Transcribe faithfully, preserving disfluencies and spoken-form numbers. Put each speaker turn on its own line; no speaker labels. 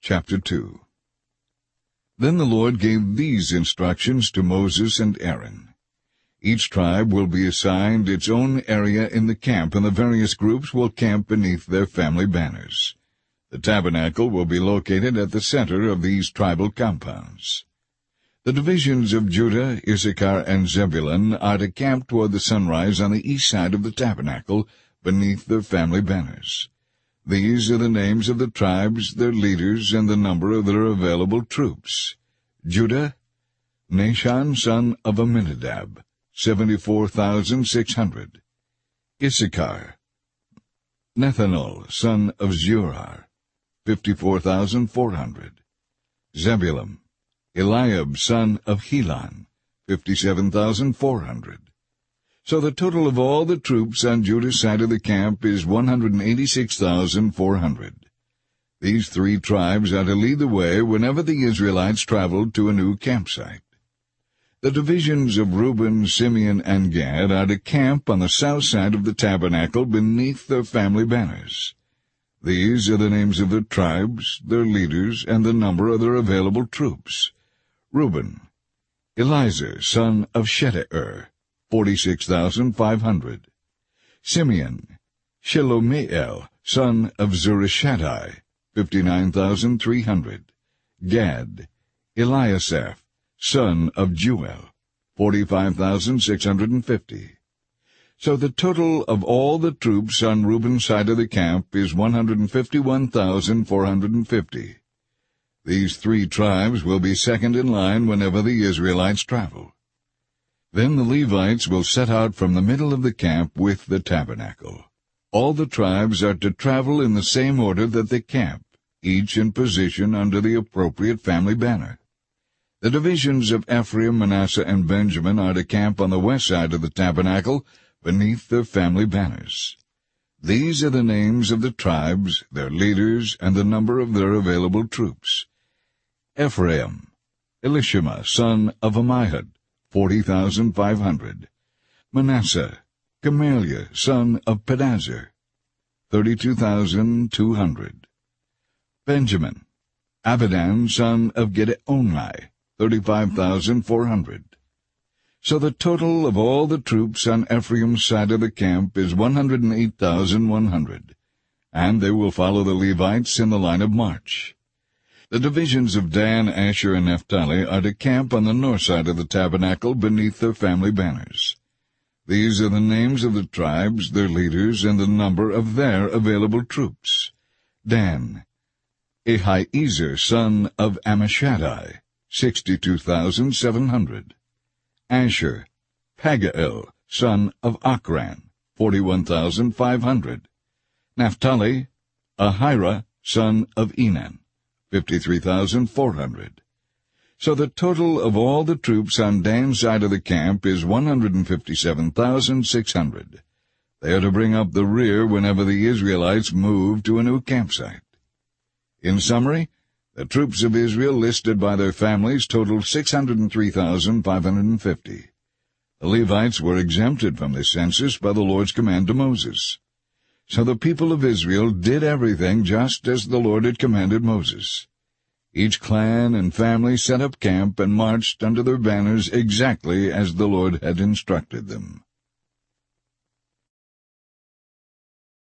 Chapter two. Then the Lord gave these instructions to Moses and Aaron. Each tribe will be assigned its own area in the camp, and the various groups will camp beneath their family banners. The tabernacle will be located at the center of these tribal compounds. The divisions of Judah, Issachar, and Zebulun are to camp toward the sunrise on the east side of the tabernacle, beneath their family banners. These are the names of the tribes, their leaders, and the number of their available troops. Judah, Nahshon son of Amminadab, seventy-four thousand six hundred. Issachar, Nethanel son of Zuar, fifty-four thousand four hundred. Zebulun, Eliab son of Helon, fifty-seven thousand four hundred. So the total of all the troops on Judah's side of the camp is one hundred eighty-six thousand four hundred. These three tribes are to lead the way whenever the Israelites traveled to a new campsite. The divisions of Reuben, Simeon, and Gad are to camp on the south side of the tabernacle beneath their family banners. These are the names of their tribes, their leaders, and the number of their available troops. Reuben, Elizur son of Shedeur, forty-six thousand five hundred. Simeon, Shelomiel son of Zurishaddai, fifty-nine thousand three hundred. Gad, Eliasaph son of Jeuel, forty-five thousand six hundred fifty. So the total of all the troops on Reuben's side of the camp is one hundred fifty-one thousand four hundred fifty. These three tribes will be second in line whenever the Israelites travel. Then the Levites will set out from the middle of the camp with the tabernacle. All the tribes are to travel in the same order that they camp, each in position under the appropriate family banner. The divisions of Ephraim, Manasseh, and Benjamin are to camp on the west side of the tabernacle, beneath their family banners. These are the names of the tribes, their leaders, and the number of their available troops. Ephraim, Elishama son of Ammihud, forty thousand five hundred. Manasseh, Gamaliel son of Pedazur, thirty-two thousand two hundred. Benjamin, Abidan son of Gideoni, thirty-five thousand four hundred. So the total of all the troops on Ephraim's side of the camp is one hundred eight thousand one hundred, and they will follow the Levites in the line of march. The divisions of Dan, Asher, and Naphtali are to camp on the north side of the tabernacle beneath their family banners. These are the names of the tribes, their leaders, and the number of their available troops. Dan, Ahiezer son of Ammishaddai, sixty-two thousand seven hundred. Asher, Pagael son of Achran, forty-one thousand five hundred. Naphtali, Ahira son of Enan, fifty-three thousand four hundred. So the total of all the troops on Dan's side of the camp is one hundred fifty-seven thousand six hundred. They are to bring up the rear whenever the Israelites move to a new campsite. In summary, the troops of Israel listed by their families totaled six hundred three thousand five hundred fifty. The Levites were exempted from this census by the Lord's command to Moses. So the people of Israel did everything just as the Lord had commanded Moses. Each clan and family set up camp and marched under their banners exactly as the Lord had instructed them.